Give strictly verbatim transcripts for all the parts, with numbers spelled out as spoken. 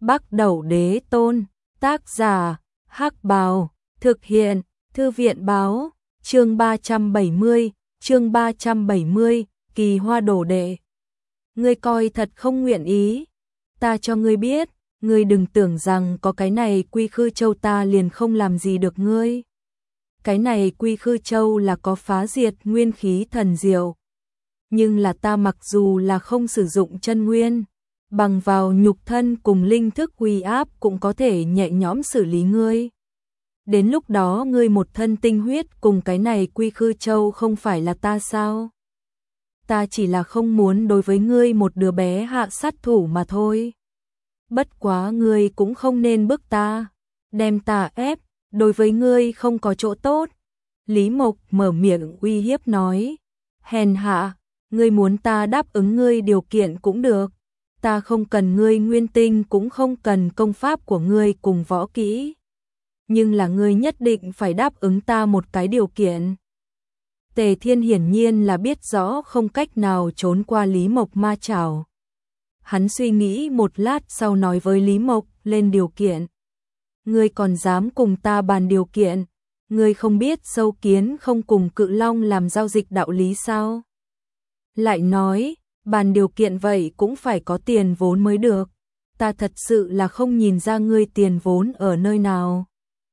Bắc Đẩu Đế Tôn, tác giả, Hắc Bào, thực hiện, Thư viện báo, chương ba trăm bảy mươi, chương ba trăm bảy mươi, Kỳ Hoa Đồ Đệ. Ngươi coi thật không nguyện ý, ta cho ngươi biết, ngươi đừng tưởng rằng có cái này Quy Khư Châu ta liền không làm gì được ngươi. Cái này Quy Khư Châu là có phá diệt nguyên khí thần diệu, nhưng là ta mặc dù là không sử dụng chân nguyên, bằng vào nhục thân cùng linh thức uy áp cũng có thể nhẹ nhõm xử lý ngươi. Đến lúc đó ngươi một thân tinh huyết cùng cái này Quy Khư Châu không phải là ta sao? Ta chỉ là không muốn đối với ngươi một đứa bé hạ sát thủ mà thôi. Bất quá ngươi cũng không nên bức ta, đem ta ép, đối với ngươi không có chỗ tốt. Lý Mộc mở miệng uy hiếp nói, hèn hạ, ngươi muốn ta đáp ứng ngươi điều kiện cũng được. Ta không cần ngươi nguyên tinh cũng không cần công pháp của ngươi cùng võ kỹ. Nhưng là ngươi nhất định phải đáp ứng ta một cái điều kiện. Tề Thiên hiển nhiên là biết rõ không cách nào trốn qua Lý Mộc ma chảo. Hắn suy nghĩ một lát sau nói với Lý Mộc lên điều kiện. Ngươi còn dám cùng ta bàn điều kiện, ngươi không biết sâu kiến không cùng cự long làm giao dịch đạo lý sao? Lại nói, bàn điều kiện vậy cũng phải có tiền vốn mới được. Ta thật sự là không nhìn ra ngươi tiền vốn ở nơi nào.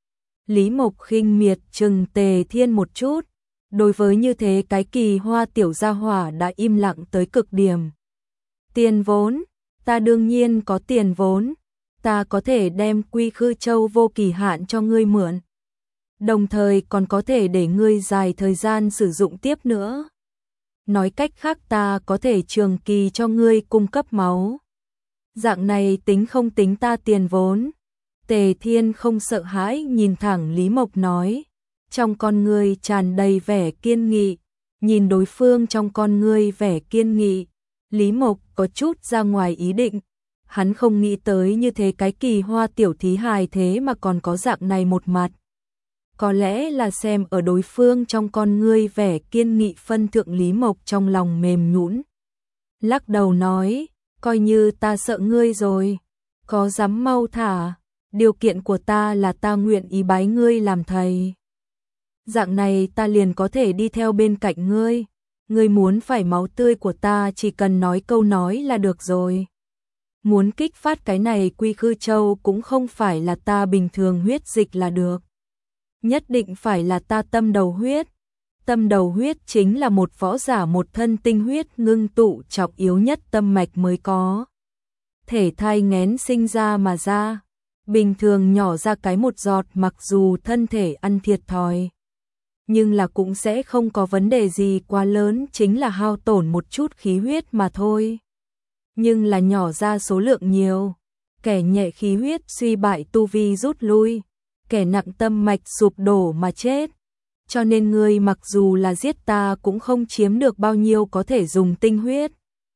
Lý Mộc khinh miệt trừng Tề Thiên một chút. Đối với như thế cái Kỳ Hoa tiểu gia hỏa đã im lặng tới cực điểm. Tiền vốn, ta đương nhiên có tiền vốn. Ta có thể đem Quy Khư Châu vô kỳ hạn cho ngươi mượn. Đồng thời còn có thể để ngươi dài thời gian sử dụng tiếp nữa. Nói cách khác ta có thể trường kỳ cho ngươi cung cấp máu. Dạng này tính không tính ta tiền vốn? Tề Thiên không sợ hãi nhìn thẳng Lý Mộc nói. Trong con ngươi tràn đầy vẻ kiên nghị. Nhìn đối phương trong con ngươi vẻ kiên nghị. Lý Mộc có chút ra ngoài ý định. Hắn không nghĩ tới như thế cái Kỳ Hoa tiểu thí hài thế mà còn có dạng này một mặt. Có lẽ là xem ở đối phương trong con ngươi vẻ kiên nghị phân thượng, Lý Mộc trong lòng mềm nhũn. Lắc đầu nói, coi như ta sợ ngươi rồi, có dám mau thả, điều kiện của ta là ta nguyện ý bái ngươi làm thầy. Dạng này ta liền có thể đi theo bên cạnh ngươi, ngươi muốn phải máu tươi của ta chỉ cần nói câu nói là được rồi. Muốn kích phát cái này Quy Khư Châu cũng không phải là ta bình thường huyết dịch là được. Nhất định phải là ta tâm đầu huyết. Tâm đầu huyết chính là một võ giả một thân tinh huyết ngưng tụ trọng yếu nhất tâm mạch mới có. Thể thai nghén sinh ra mà ra. Bình thường nhỏ ra cái một giọt mặc dù thân thể ăn thiệt thòi. Nhưng là cũng sẽ không có vấn đề gì quá lớn, chính là hao tổn một chút khí huyết mà thôi. Nhưng là nhỏ ra số lượng nhiều. Kẻ nhẹ khí huyết suy bại tu vi rút lui. Kẻ nặng tâm mạch sụp đổ mà chết. Cho nên ngươi mặc dù là giết ta cũng không chiếm được bao nhiêu có thể dùng tinh huyết.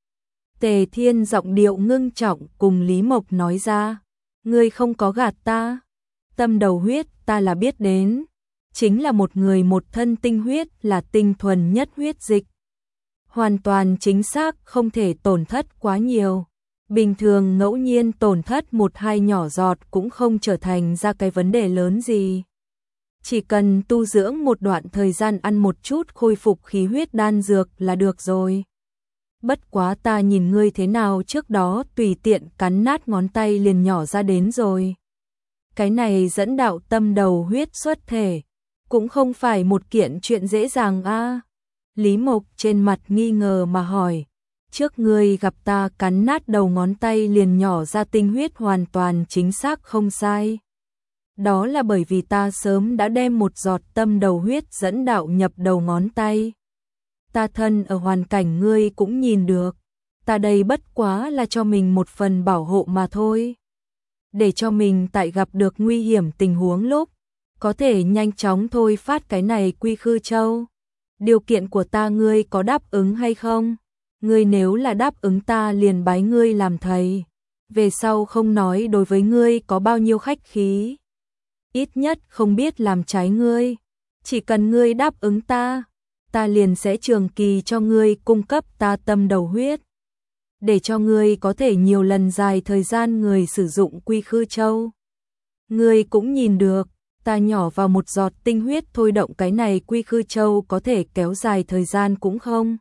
Tề Thiên giọng điệu ngưng trọng cùng Lý Mộc nói ra. Ngươi không có gạt ta. Tâm đầu huyết ta là biết đến. Chính là một người một thân tinh huyết là tinh thuần nhất huyết dịch. Hoàn toàn chính xác không thể tổn thất quá nhiều. Bình thường ngẫu nhiên tổn thất một hai nhỏ giọt cũng không trở thành ra cái vấn đề lớn gì. Chỉ cần tu dưỡng một đoạn thời gian ăn một chút khôi phục khí huyết đan dược là được rồi. Bất quá ta nhìn ngươi thế nào trước đó tùy tiện cắn nát ngón tay liền nhỏ ra đến rồi. Cái này dẫn đạo tâm đầu huyết xuất thể. Cũng không phải một kiện chuyện dễ dàng a. Lý Mộc trên mặt nghi ngờ mà hỏi. Trước ngươi gặp ta cắn nát đầu ngón tay liền nhỏ ra tinh huyết hoàn toàn chính xác không sai. Đó là bởi vì ta sớm đã đem một giọt tâm đầu huyết dẫn đạo nhập đầu ngón tay. Ta thân ở hoàn cảnh ngươi cũng nhìn được. Ta đây bất quá là cho mình một phần bảo hộ mà thôi. Để cho mình tại gặp được nguy hiểm tình huống lúc, có thể nhanh chóng thôi phát cái này Quy Khư Châu. Điều kiện của ta ngươi có đáp ứng hay không? Ngươi nếu là đáp ứng ta liền bái ngươi làm thầy. Về sau không nói đối với ngươi có bao nhiêu khách khí. Ít nhất không biết làm trái ngươi. Chỉ cần ngươi đáp ứng ta, ta liền sẽ trường kỳ cho ngươi cung cấp ta tâm đầu huyết. để cho ngươi có thể nhiều lần dài thời gian người sử dụng Quy Khư Châu. Ngươi cũng nhìn được, ta nhỏ vào một giọt tinh huyết thôi động cái này Quy Khư Châu có thể kéo dài thời gian cũng không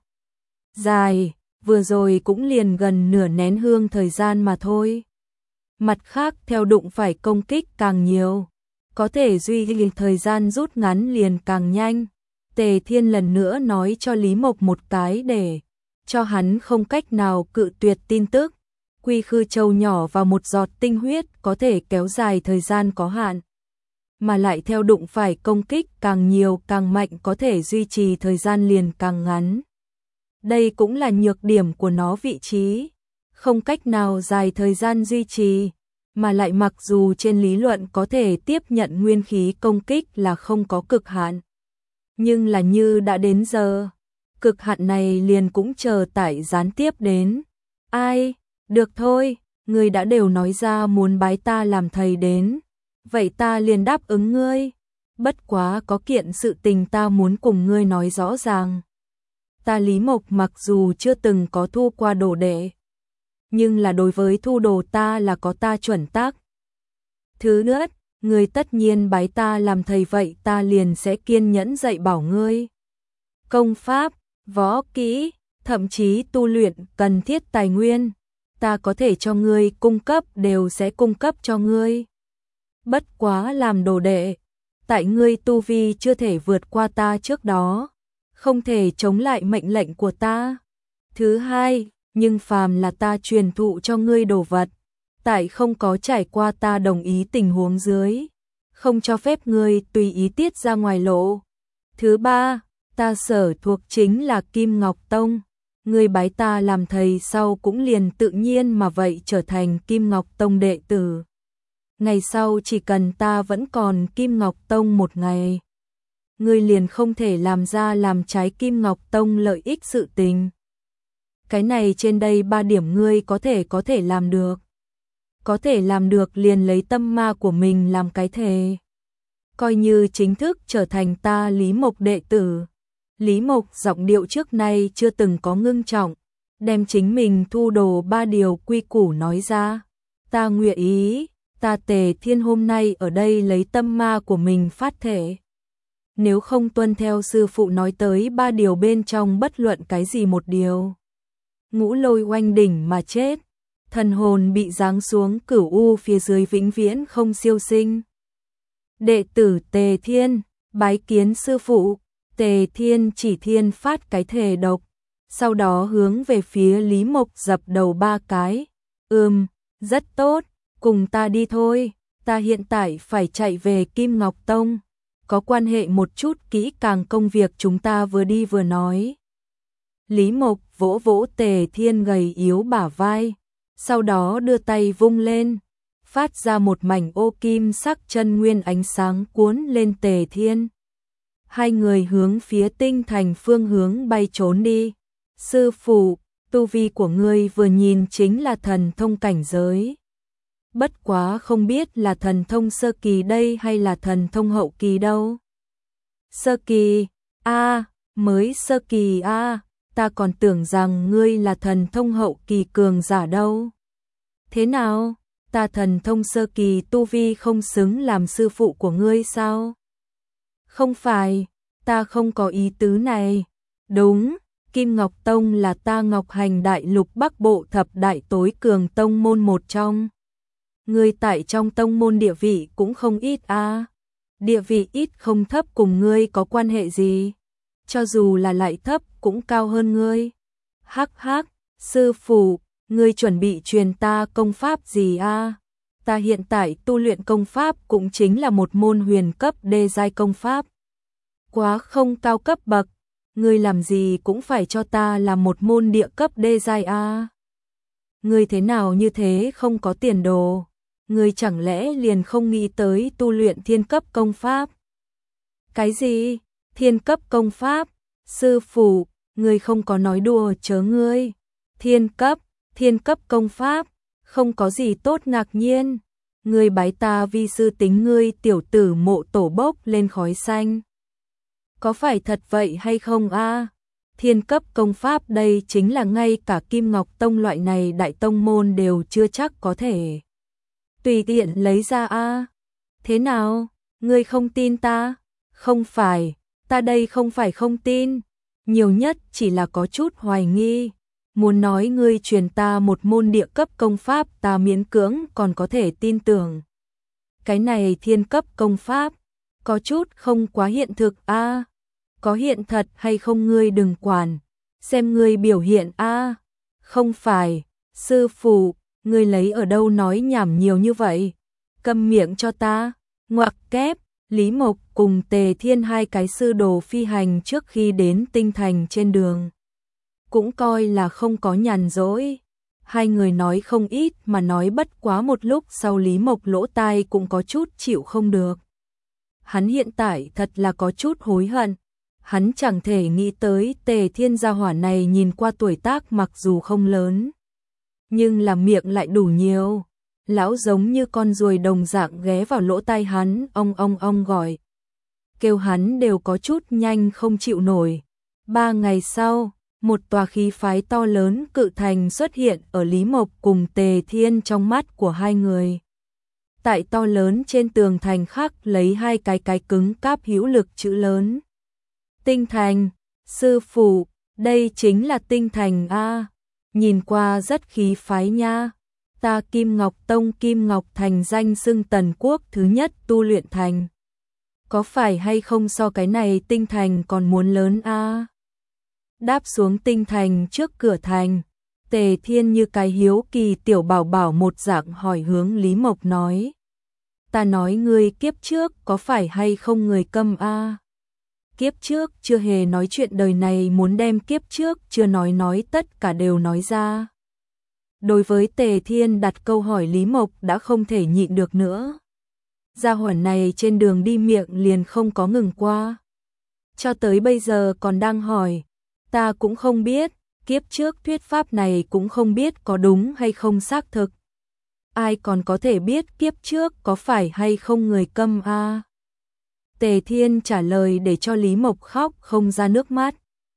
dài, vừa rồi cũng liền gần nửa nén hương thời gian mà thôi. Mặt khác theo đụng phải công kích càng nhiều, có thể duy trì thời gian rút ngắn liền càng nhanh. Tề Thiên lần nữa nói cho Lý Mộc một cái để cho hắn không cách nào cự tuyệt tin tức. Quy Khư Châu nhỏ vào một giọt tinh huyết có thể kéo dài thời gian có hạn, mà lại theo đụng phải công kích càng nhiều càng mạnh có thể duy trì thời gian liền càng ngắn. Đây cũng là nhược điểm của nó, vị trí không cách nào dài thời gian duy trì, mà lại mặc dù trên lý luận có thể tiếp nhận nguyên khí công kích là không có cực hạn, nhưng là như đã đến giờ, cực hạn này liền cũng chờ tải gián tiếp đến. Ai, được thôi, ngươi đã đều nói ra muốn bái ta làm thầy đến, vậy ta liền đáp ứng ngươi. Bất quá có kiện sự tình ta muốn cùng ngươi nói rõ ràng. Ta Lý Mộc mặc dù chưa từng có thu qua đồ đệ, nhưng là đối với thu đồ ta là có ta chuẩn tắc. Thứ nữa, ngươi tất nhiên bái ta làm thầy vậy ta liền sẽ kiên nhẫn dạy bảo ngươi. Công pháp, võ kỹ, thậm chí tu luyện cần thiết tài nguyên, ta có thể cho ngươi cung cấp đều sẽ cung cấp cho ngươi. Bất quá làm đồ đệ, tại ngươi tu vi chưa thể vượt qua ta trước đó, không thể chống lại mệnh lệnh của ta. Thứ hai, nhưng phàm là ta truyền thụ cho ngươi đồ vật, tại không có trải qua ta đồng ý tình huống dưới, không cho phép ngươi tùy ý tiết ra ngoài lộ. Thứ ba, ta sở thuộc chính là Kim Ngọc Tông, ngươi bái ta làm thầy sau cũng liền tự nhiên mà vậy trở thành Kim Ngọc Tông đệ tử. Ngày sau chỉ cần ta vẫn còn Kim Ngọc Tông một ngày, ngươi liền không thể làm ra làm trái Kim Ngọc Tông lợi ích sự tình. Cái này trên đây ba điểm ngươi có thể có thể làm được. Có thể làm được liền lấy tâm ma của mình làm cái thề. Coi như chính thức trở thành ta Lý Mộc đệ tử. Lý Mộc giọng điệu trước nay chưa từng có ngưng trọng, đem chính mình thu đồ ba điều quy củ nói ra. Ta nguyện ý, ta Tề Thiên hôm nay ở đây lấy tâm ma của mình phát thể. Nếu không tuân theo sư phụ nói tới ba điều bên trong bất luận cái gì một điều, ngũ lôi oanh đỉnh mà chết, thần hồn bị giáng xuống cửu u phía dưới vĩnh viễn không siêu sinh. Đệ tử Tề Thiên, bái kiến sư phụ. Tề Thiên chỉ thiên phát cái thề độc, sau đó hướng về phía Lý Mộc dập đầu ba cái. Ừm, rất tốt, cùng ta đi thôi, ta hiện tại phải chạy về Kim Ngọc Tông, có quan hệ một chút kỹ càng công việc chúng ta vừa đi vừa nói. Lý Mộc vỗ vỗ Tề Thiên gầy yếu bả vai, sau đó đưa tay vung lên, phát ra một mảnh ô kim sắc chân nguyên ánh sáng cuốn lên Tề Thiên. Hai người hướng phía tinh thành phương hướng bay trốn đi. Sư phụ, tu vi của ngươi vừa nhìn chính là thần thông cảnh giới. Bất quá không biết là thần thông sơ kỳ đây hay là thần thông hậu kỳ đâu. Sơ kỳ, a à, mới sơ kỳ a à, ta còn tưởng rằng ngươi là thần thông hậu kỳ cường giả đâu. Thế nào, ta thần thông sơ kỳ tu vi không xứng làm sư phụ của ngươi sao? Không phải, ta không có ý tứ này. Đúng, Kim Ngọc Tông là ta Ngọc Hành Đại Lục Bắc Bộ thập đại tối cường tông môn một trong. Ngươi tại trong tông môn địa vị cũng không ít a. À. Địa vị ít không thấp cùng ngươi có quan hệ gì? Cho dù là lại thấp cũng cao hơn ngươi. Hắc hắc, sư phụ, ngươi chuẩn bị truyền ta công pháp gì a? À? Ta hiện tại tu luyện công pháp cũng chính là một môn huyền cấp đê giai công pháp. Quá không cao cấp bậc, ngươi làm gì cũng phải cho ta làm một môn địa cấp đê giai a. Ngươi thế nào như thế không có tiền đồ, ngươi chẳng lẽ liền không nghĩ tới tu luyện thiên cấp công pháp? Cái gì? Thiên cấp công pháp? Sư phụ, ngươi không có nói đùa chớ ngươi. Thiên cấp, thiên cấp công pháp, không có gì tốt ngạc nhiên. Ngươi bái ta vi sư tính ngươi tiểu tử mộ tổ bốc lên khói xanh. Có phải thật vậy hay không a? À? Thiên cấp công pháp đây chính là ngay cả Kim Ngọc Tông loại này đại tông môn đều chưa chắc có thể tùy tiện lấy ra a. Thế nào, ngươi không tin ta? Không phải, ta đây không phải không tin, nhiều nhất chỉ là có chút hoài nghi. Muốn nói ngươi truyền ta một môn địa cấp công pháp ta miễn cưỡng còn có thể tin tưởng. Cái này thiên cấp công pháp, có chút không quá hiện thực a. Có hiện thật hay không ngươi đừng quản, xem ngươi biểu hiện a. Không phải, sư phụ, ngươi lấy ở đâu nói nhảm nhiều như vậy? Câm miệng cho ta. Ngoặc kép, Lý Mộc cùng Tề Thiên hai cái sư đồ phi hành trước khi đến Tinh Thành trên đường. Cũng coi là không có nhàn rỗi. Hai người nói không ít mà nói bất quá một lúc sau Lý Mộc lỗ tai cũng có chút chịu không được. Hắn hiện tại thật là có chút hối hận. Hắn chẳng thể nghĩ tới Tề Thiên gia hỏa này nhìn qua tuổi tác mặc dù không lớn, nhưng là miệng lại đủ nhiều. Lão giống như con ruồi đồng dạng ghé vào lỗ tai hắn, ong ong ong gọi. Kêu hắn đều có chút nhanh không chịu nổi. Ba ngày sau, một tòa khí phái to lớn cự thành xuất hiện ở Lý Mộc cùng Tề Thiên trong mắt của hai người. Tại to lớn trên tường thành khắc lấy hai cái cái cứng cáp hữu lực chữ lớn. Tinh Thành, sư phụ, đây chính là Tinh Thành a. Nhìn qua rất khí phái nha. Ta Kim Ngọc Tông Kim Ngọc Thành danh xưng Tần Quốc thứ nhất tu luyện thành. Có phải hay không so cái này Tinh Thành còn muốn lớn a? Đáp xuống Tinh Thành trước cửa thành, Tề Thiên như cái hiếu kỳ tiểu bảo bảo một dạng hỏi hướng Lý Mộc nói. Ta nói ngươi kiếp trước có phải hay không người câm a? Kiếp trước chưa hề nói chuyện đời này muốn đem kiếp trước chưa nói nói tất cả đều nói ra. Đối với Tề Thiên đặt câu hỏi Lý Mộc đã không thể nhịn được nữa. Gia hỏa này trên đường đi miệng liền không có ngừng qua. Cho tới bây giờ còn đang hỏi, ta cũng không biết, kiếp trước thuyết pháp này cũng không biết có đúng hay không xác thực. Ai còn có thể biết kiếp trước có phải hay không người câm a? Tề Thiên trả lời để cho Lý Mộc khóc không ra nước mắt.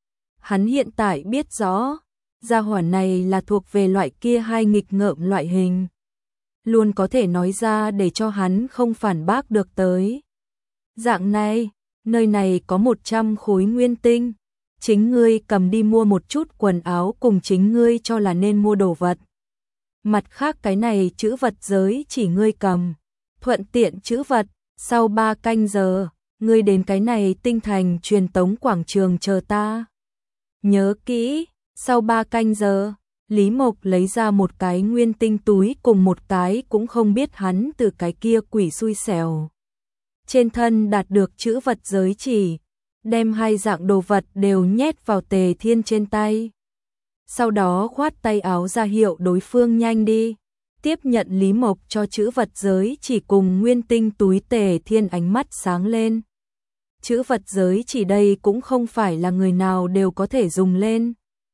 Hắn hiện tại biết rõ, gia hỏa này là thuộc về loại kia hai nghịch ngợm loại hình. Luôn có thể nói ra để cho hắn không phản bác được tới. Dạng này, nơi này có một trăm khối nguyên tinh. Chính ngươi cầm đi mua một chút quần áo cùng chính ngươi cho là nên mua đồ vật. Mặt khác cái này chữ vật giới chỉ ngươi cầm. Thuận tiện chữ vật, sau ba canh giờ, ngươi đến cái này Tinh Thành truyền tống quảng trường chờ ta. Nhớ kỹ, sau ba canh giờ, Lý Mộc lấy ra một cái nguyên tinh túi cùng một cái cũng không biết hắn từ cái kia quỷ xui xẻo. Trên thân đạt được chữ vật giới chỉ, đem hai dạng đồ vật đều nhét vào Tề Thiên trên tay. Sau đó khoát tay áo ra hiệu đối phương nhanh đi. Tiếp nhận Lý Mộc cho chữ vật giới chỉ cùng nguyên tinh túi, Tề Thiên ánh mắt sáng lên. Chữ vật giới chỉ đây cũng không phải là người nào đều có thể dùng lên.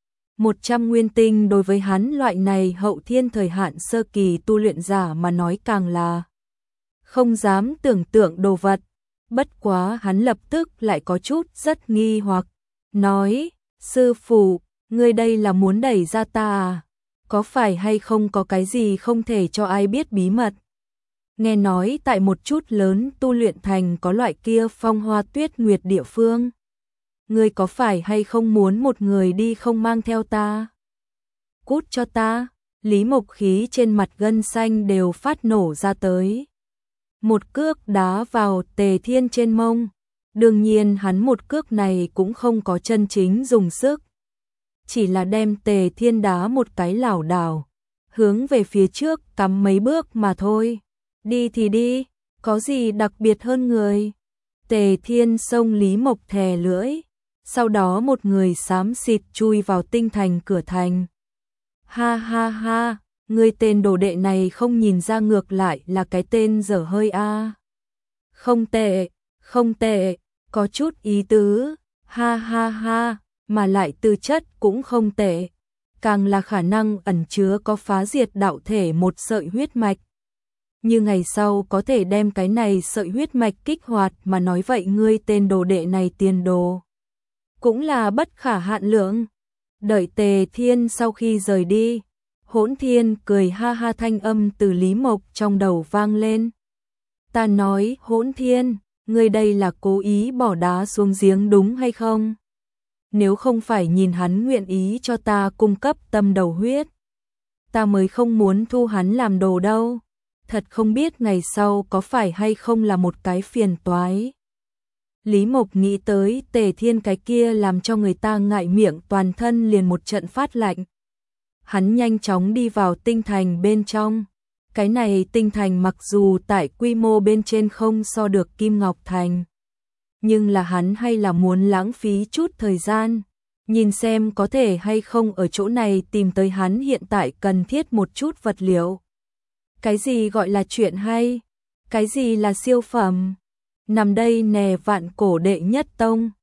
một trăm nguyên tinh đối với hắn loại này hậu thiên thời hạn sơ kỳ tu luyện giả mà nói càng là không dám tưởng tượng đồ vật. Bất quá hắn lập tức lại có chút rất nghi hoặc, nói, sư phụ, ngươi đây là muốn đẩy ra ta à? Có phải hay không có cái gì không thể cho ai biết bí mật? Nghe nói tại một chút lớn tu luyện thành có loại kia phong hoa tuyết nguyệt địa phương. Ngươi có phải hay không muốn một người đi không mang theo ta? Cút cho ta, Lý Mộc khí trên mặt gân xanh đều phát nổ ra tới. Một cước đá vào Tề Thiên trên mông. Đương nhiên hắn một cước này cũng không có chân chính dùng sức. Chỉ là đem Tề Thiên đá một cái lảo đảo, hướng về phía trước cắm mấy bước mà thôi. Đi thì đi, có gì đặc biệt hơn người? Tề Thiên xông Lý Mộc thè lưỡi. Sau đó một người xám xịt chui vào Tinh Thành cửa thành. Ha ha ha, người tên đồ đệ này không nhìn ra ngược lại là cái tên dở hơi a. Không tệ, không tệ, có chút ý tứ, ha ha ha, mà lại tư chất cũng không tệ. Càng là khả năng ẩn chứa có phá diệt đạo thể một sợi huyết mạch. Như ngày sau có thể đem cái này sợi huyết mạch kích hoạt mà nói vậy ngươi tên đồ đệ này tiền đồ. cũng là bất khả hạn lượng. Đợi Tề Thiên sau khi rời đi, Hỗn Thiên cười ha ha, thanh âm từ Lý Mộc trong đầu vang lên. Ta nói, Hỗn Thiên, ngươi đây là cố ý bỏ đá xuống giếng đúng hay không? Nếu không phải nhìn hắn nguyện ý cho ta cung cấp tâm đầu huyết, ta mới không muốn thu hắn làm đồ đâu. Thật không biết ngày sau có phải hay không là một cái phiền toái. Lý Mộc nghĩ tới Tề Thiên cái kia làm cho người ta ngại miệng, toàn thân liền một trận phát lạnh. Hắn nhanh chóng đi vào tinh thành bên trong. Cái này tinh thành mặc dù tại quy mô bên trên không so được Kim Ngọc Thành, nhưng là hắn hay là muốn lãng phí chút thời gian, nhìn xem có thể hay không ở chỗ này tìm tới hắn hiện tại cần thiết một chút vật liệu. Cái gì gọi là chuyện hay? Cái gì là siêu phẩm? Nằm đây nè, vạn cổ đệ nhất tông.